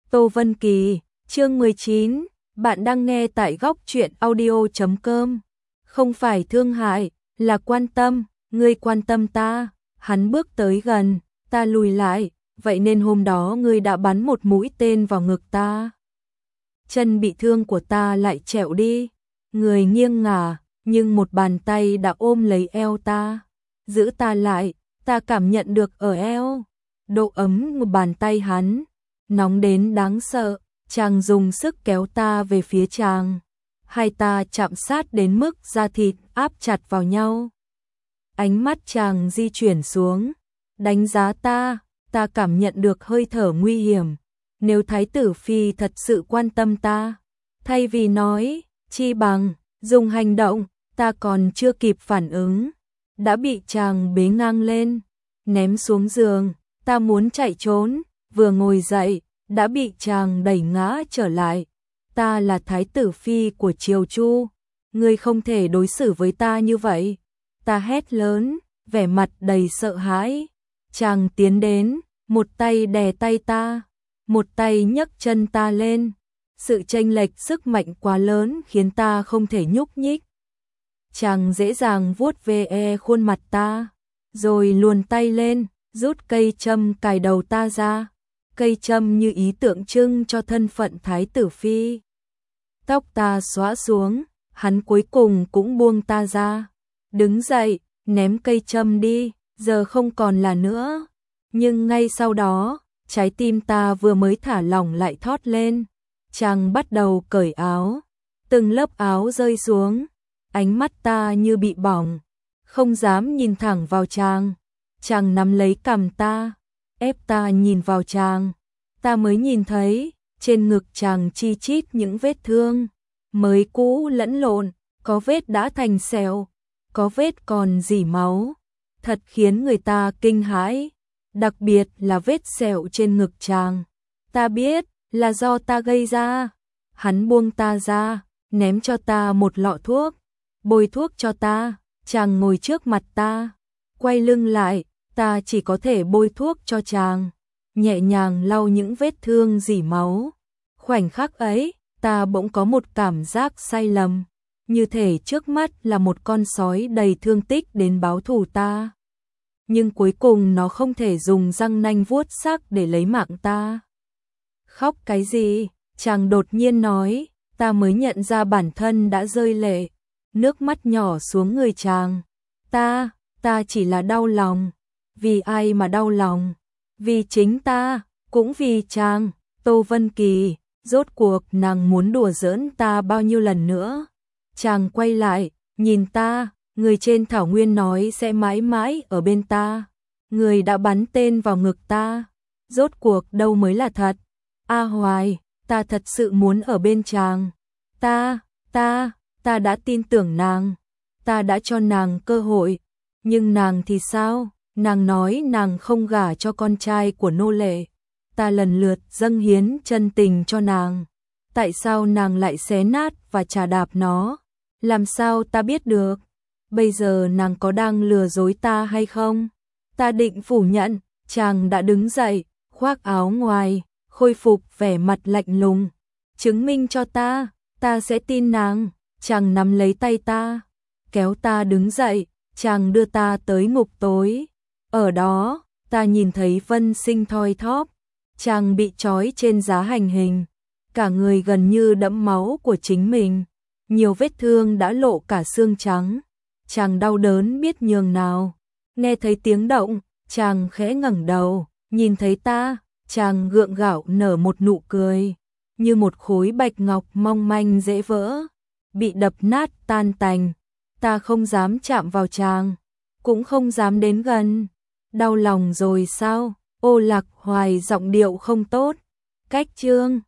Tô Vân Kỳ, chương 19, bạn đang nghe tại góc truyện audio.com. Không phải thương hại, là quan tâm, ngươi quan tâm ta. Hắn bước tới gần, ta lùi lại, vậy nên hôm đó ngươi đã bắn một mũi tên vào ngực ta. Chân bị thương của ta lại trẹo đi, người nghiêng ngả, nhưng một bàn tay đã ôm lấy eo ta, giữ ta lại, ta cảm nhận được ở eo độ ấm của bàn tay hắn, nóng đến đáng sợ. Chàng dùng sức kéo ta về phía chàng, hai ta chạm sát đến mức da thịt áp chặt vào nhau. Ánh mắt chàng di chuyển xuống, đánh giá ta, ta cảm nhận được hơi thở nguy hiểm. Nếu Thái tử Phi thật sự quan tâm ta, thay vì nói, chi bằng dùng hành động. Ta còn chưa kịp phản ứng, đã bị chàng bế ngang lên, ném xuống giường. Ta muốn chạy trốn, vừa ngồi dậy, đã bị chàng đẩy ngã trở lại. Ta là Thái tử Phi của Triều Chu, ngươi không thể đối xử với ta như vậy. Ta hét lớn, vẻ mặt đầy sợ hãi. Chàng tiến đến, một tay đè tay ta, một tay nhấc chân ta lên. Sự chênh lệch sức mạnh quá lớn khiến ta không thể nhúc nhích. Chàng dễ dàng vuốt ve khuôn mặt ta, rồi luồn tay lên, rút cây châm cài đầu ta ra. Cây châm như ý tượng trưng cho thân phận Thái tử Phi. Tóc ta xõa xuống, hắn cuối cùng cũng buông ta ra. Đứng dậy, ném cây châm đi, giờ không còn là nữa. Nhưng ngay sau đó, trái tim ta vừa mới thả lỏng lại thót lên. Chàng bắt đầu cởi áo, từng lớp áo rơi xuống. Ánh mắt ta như bị bỏng, không dám nhìn thẳng vào chàng. Chàng nắm lấy cằm ta, ép ta nhìn vào chàng. Ta mới nhìn thấy, trên ngực chàng chi chít những vết thương, mới cũ lẫn lộn, có vết đã thành sẹo, có vết còn rỉ máu. Thật khiến người ta kinh hãi, đặc biệt là vết sẹo trên ngực chàng. Ta biết, là do ta gây ra. Hắn buông ta ra, ném cho ta một lọ thuốc, bôi thuốc cho ta. Chàng ngồi trước mặt ta, quay lưng lại, ta chỉ có thể bôi thuốc cho chàng, nhẹ nhàng lau những vết thương rỉ máu. Khoảnh khắc ấy, ta bỗng có một cảm giác sai lầm, như thể trước mắt là một con sói đầy thương tích đến báo thù ta. Nhưng cuối cùng nó không thể dùng răng nanh vuốt xác để lấy mạng ta. Khóc cái gì? Chàng đột nhiên nói. Ta mới nhận ra bản thân đã rơi lệ, nước mắt nhỏ xuống người chàng. Ta chỉ là đau lòng. Vì ai mà đau lòng? Vì chính ta, cũng vì chàng. Tô Vân Kỳ, rốt cuộc nàng muốn đùa giỡn ta bao nhiêu lần nữa? Chàng quay lại, nhìn ta, người trên thảo nguyên nói sẽ mãi mãi ở bên ta. Người đã bắn tên vào ngực ta, rốt cuộc đâu mới là thật? A Hoài, ta thật sự muốn ở bên chàng. Ta đã tin tưởng nàng, ta đã cho nàng cơ hội. Nhưng nàng thì sao? Nàng nói nàng không gả cho con trai của nô lệ. Ta lần lượt dâng hiến chân tình cho nàng. Tại sao nàng lại xé nát và chà đạp nó? Làm sao ta biết được? Bây giờ nàng có đang lừa dối ta hay không? Ta định phủ nhận. Chàng đã đứng dậy, khoác áo ngoài, khôi phục vẻ mặt lạnh lùng. Chứng minh cho ta sẽ tin nàng. Chàng nắm lấy tay ta, kéo ta đứng dậy. Chàng đưa ta tới ngục tối. Ở đó, ta nhìn thấy Vân Sinh thoi thóp. Chàng bị trói trên giá hành hình, cả người gần như đẫm máu của chính mình. Nhiều vết thương đã lộ cả xương trắng. Chàng đau đớn biết nhường nào. Nghe thấy tiếng động, chàng khẽ ngẩng đầu, nhìn thấy ta. Chàng gượng gạo nở một nụ cười, như một khối bạch ngọc mong manh dễ vỡ, bị đập nát tan tành. Ta không dám chạm vào chàng, cũng không dám đến gần. Đau lòng rồi sao? Ô Lạc Hoài giọng điệu không tốt. Cách chương